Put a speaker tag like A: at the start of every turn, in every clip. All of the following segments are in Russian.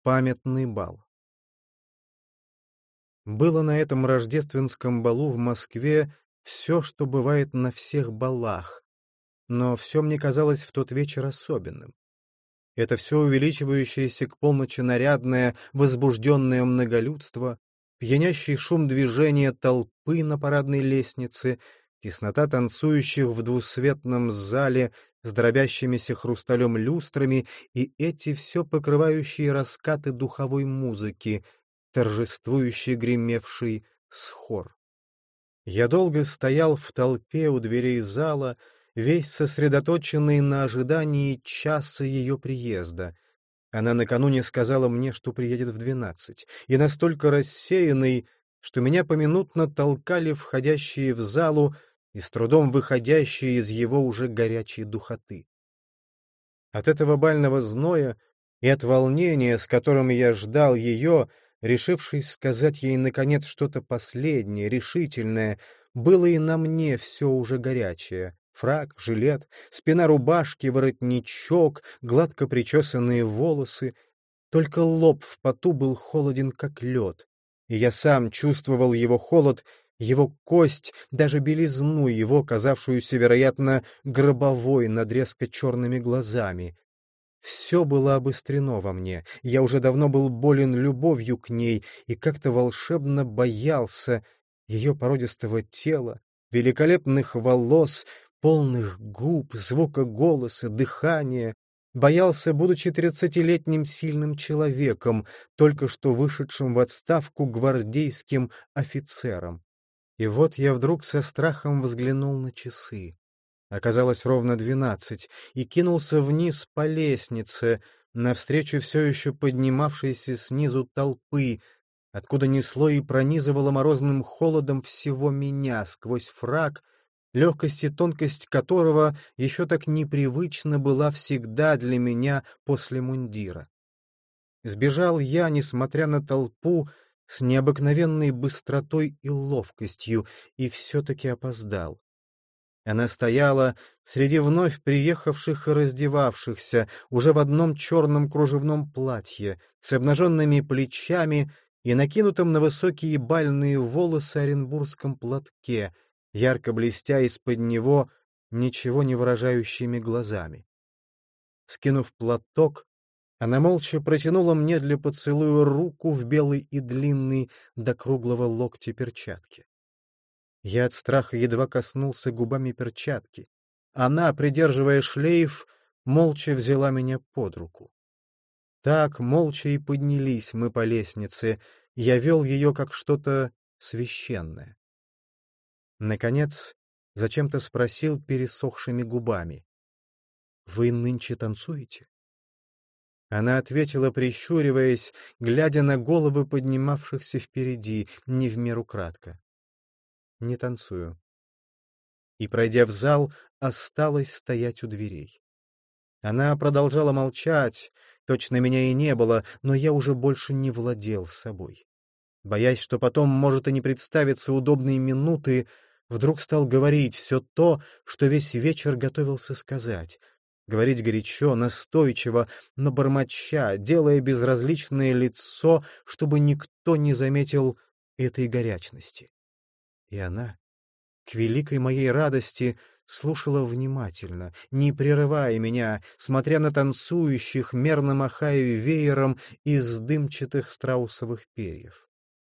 A: Памятный бал. Было на этом рождественском балу в Москве все, что бывает на всех балах, но все мне казалось в тот вечер особенным. Это все увеличивающееся к полночи нарядное, возбужденное многолюдство, пьянящий шум движения толпы на парадной лестнице, теснота танцующих в двусветном зале с дробящимися хрусталем люстрами и эти все покрывающие раскаты духовой музыки, торжествующе гремевший с хор. Я долго стоял в толпе у дверей зала, весь сосредоточенный на ожидании часа ее приезда. Она накануне сказала мне, что приедет в 12, и настолько рассеянный, что меня поминутно толкали входящие в залу и с трудом выходящие из его уже горячей духоты. От этого бального зноя и от волнения, с которым я ждал ее, решившись сказать ей, наконец, что-то последнее, решительное, было и на мне все уже горячее. Фрак, жилет, спина рубашки, воротничок, гладко причесанные волосы. Только лоб в поту был холоден, как лед, и я сам чувствовал его холод, его кость, даже белизну его, казавшуюся, вероятно, гробовой над резко черными глазами. Все было обострено во мне, я уже давно был болен любовью к ней и как-то волшебно боялся ее породистого тела, великолепных волос, полных губ, звука голоса, дыхания. Боялся, будучи 30-летним сильным человеком, только что вышедшим в отставку гвардейским офицером. И вот я вдруг со страхом взглянул на часы. Оказалось ровно 12, и кинулся вниз по лестнице, навстречу все еще поднимавшейся снизу толпы, откуда несло и пронизывало морозным холодом всего меня сквозь фрак, легкость и тонкость которого еще так непривычна была всегда для меня после мундира. Сбежал я, несмотря на толпу, с необыкновенной быстротой и ловкостью, и все-таки опоздал. Она стояла среди вновь приехавших и раздевавшихся, уже в одном черном кружевном платье, с обнаженными плечами и накинутом на высокие бальные волосы оренбургском платке, ярко блестя из-под него ничего не выражающими глазами. Скинув платок, она молча протянула мне для поцелуя руку в белой и длинной до круглого локтя перчатке. Я от страха едва коснулся губами перчатки. Она, придерживая шлейф, молча взяла меня под руку. Так молча и поднялись мы по лестнице, я вел ее как что-то священное. Наконец, зачем-то спросил пересохшими губами: «Вы нынче танцуете?» Она ответила, прищуриваясь, глядя на головы поднимавшихся впереди, не в меру кратко: «Не танцую». И, пройдя в зал, осталась стоять у дверей. Она продолжала молчать, точно меня и не было, но я уже больше не владел собой. Боясь, что потом может и не представиться удобной минуты, вдруг стал говорить все то, что весь вечер готовился сказать. Говорить горячо, настойчиво, но бормоча, делая безразличное лицо, чтобы никто не заметил этой горячности. И она, к великой моей радости, слушала внимательно, не прерывая меня, смотря на танцующих, мерно махая веером из дымчатых страусовых перьев.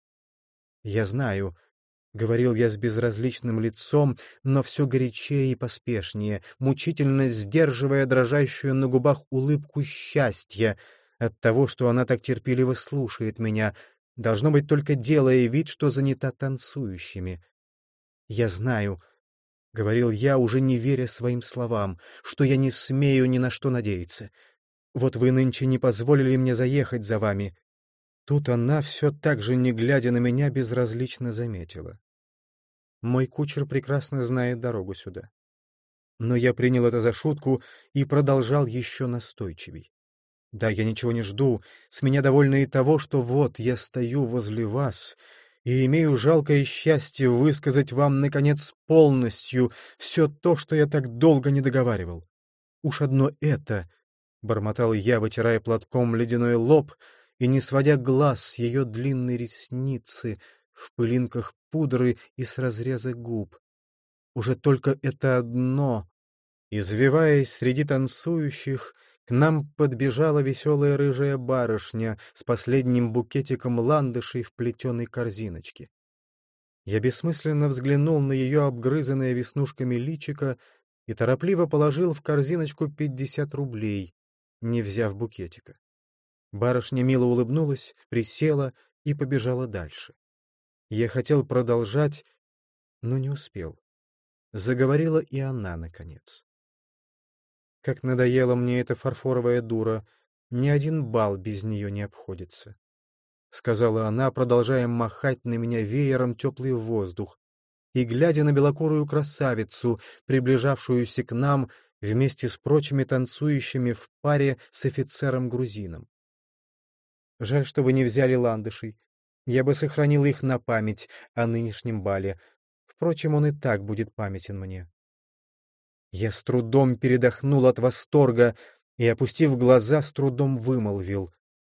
A: «Я знаю», — говорил я с безразличным лицом, но все горячее и поспешнее, мучительно сдерживая дрожащую на губах улыбку счастья от того, что она так терпеливо слушает меня, должно быть, только делая вид, что занята танцующими. «Я знаю», — говорил я, уже не веря своим словам, «что я не смею ни на что надеяться. Вот вы нынче не позволили мне заехать за вами». Тут она, все так же не глядя на меня, безразлично заметила: «Мой кучер прекрасно знает дорогу сюда». Но я принял это за шутку и продолжал еще настойчивей: «Да, я ничего не жду, с меня довольно и того, что вот я стою возле вас и имею жалкое счастье высказать вам, наконец, полностью все то, что я так долго не договаривал. Уж одно это, — бормотал я, вытирая платком ледяной лоб, и не сводя глаз с ее длинной ресницы, в пылинках пудры и с разреза губ. Уже только это одно. Извиваясь среди танцующих, к нам подбежала веселая рыжая барышня с последним букетиком ландышей в плетеной корзиночке. Я бессмысленно взглянул на ее обгрызанное веснушками личико и торопливо положил в корзиночку 50 рублей, не взяв букетика. Барышня мило улыбнулась, присела и побежала дальше. Я хотел продолжать, но не успел. Заговорила и она, наконец. Как надоела мне эта фарфоровая дура, ни один бал без нее не обходится, — сказала она, продолжая махать на меня веером теплый воздух и глядя на белокурую красавицу, приближавшуюся к нам вместе с прочими танцующими в паре с офицером-грузином. Жаль, что вы не взяли ландышей. Я бы сохранила их на память о нынешнем бале. Впрочем, он и так будет памятен мне. Я с трудом передохнул от восторга и, опустив глаза, с трудом вымолвил.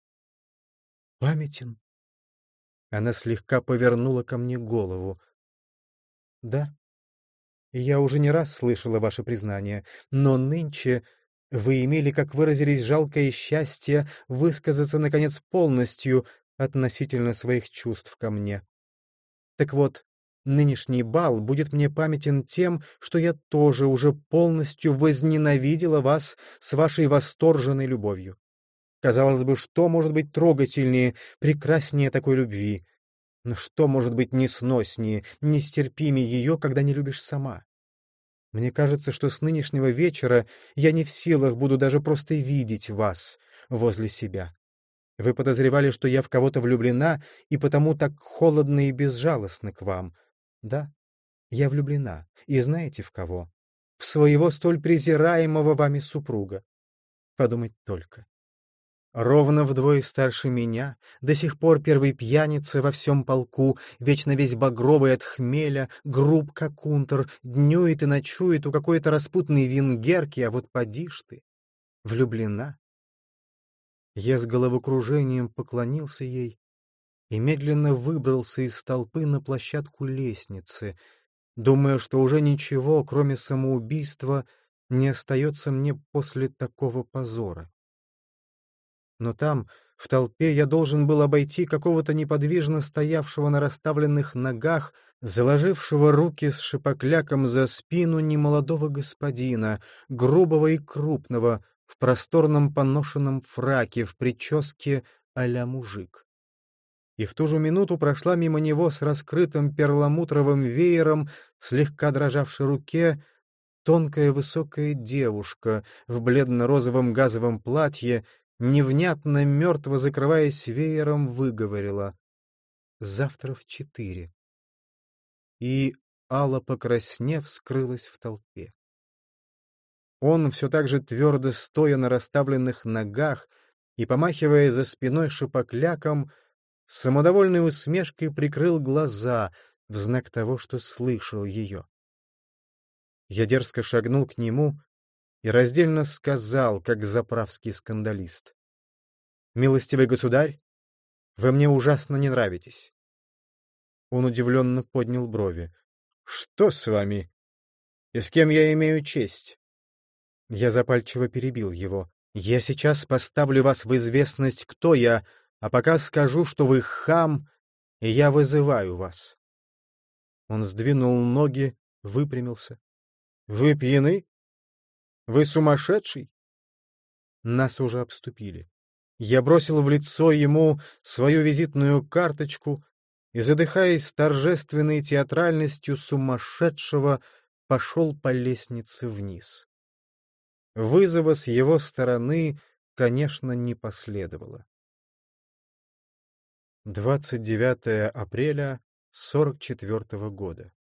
A: «Памятен?» Она слегка повернула ко мне голову. «Да, я уже не раз слышала ваше признание, но нынче вы имели, как выразились, жалкое счастье высказаться, наконец, полностью относительно своих чувств ко мне. Так вот, нынешний бал будет мне памятен тем, что я тоже уже полностью возненавидела вас с вашей восторженной любовью. Казалось бы, что может быть трогательнее, прекраснее такой любви? Но что может быть несноснее, нестерпимее ее, когда не любишь сама? Мне кажется, что с нынешнего вечера я не в силах буду даже просто видеть вас возле себя. Вы подозревали, что я в кого-то влюблена, и потому так холодно и безжалостно к вам. Да, я влюблена, и знаете в кого? В своего столь презираемого вами супруга. Подумать только. Ровно вдвое старше меня, до сих пор первый пьяница во всем полку, вечно весь багровый от хмеля, груб как унтер, днюет и ночует у какой-то распутной венгерки, а вот поди ж ты, влюблена. Я с головокружением поклонился ей и медленно выбрался из толпы на площадку лестницы, думая, что уже ничего, кроме самоубийства, не остается мне после такого позора. Но там, в толпе, я должен был обойти какого-то неподвижно стоявшего на расставленных ногах, заложившего руки с шипокляком за спину немолодого господина, грубого и крупного, в просторном поношенном фраке, в прическе а-ля мужик. И в ту же минуту прошла мимо него с раскрытым перламутровым веером, слегка дрожавшей руке, тонкая высокая девушка в бледно-розовом газовом платье, невнятно, мертво закрываясь веером, выговорила: «Завтра в 4». И, ало покраснев, скрылась в толпе. Он, все так же твердо стоя на расставленных ногах и помахивая за спиной шапокляком, с самодовольной усмешкой прикрыл глаза в знак того, что слышал ее. Я дерзко шагнул к нему и раздельно сказал, как заправский скандалист: «Милостивый государь, вы мне ужасно не нравитесь». Он удивленно поднял брови. «Что с вами? И с кем я имею честь?» Я запальчиво перебил его. «Я сейчас поставлю вас в известность, кто я, а пока скажу, что вы хам, и я вызываю вас». Он сдвинул ноги, выпрямился. «Вы пьяны? Вы сумасшедший?» Нас уже обступили. Я бросил в лицо ему свою визитную карточку и, задыхаясь с торжественной театральностью сумасшедшего, пошел по лестнице вниз. Вызова с его стороны, конечно, не последовало. 29 апреля 44 года.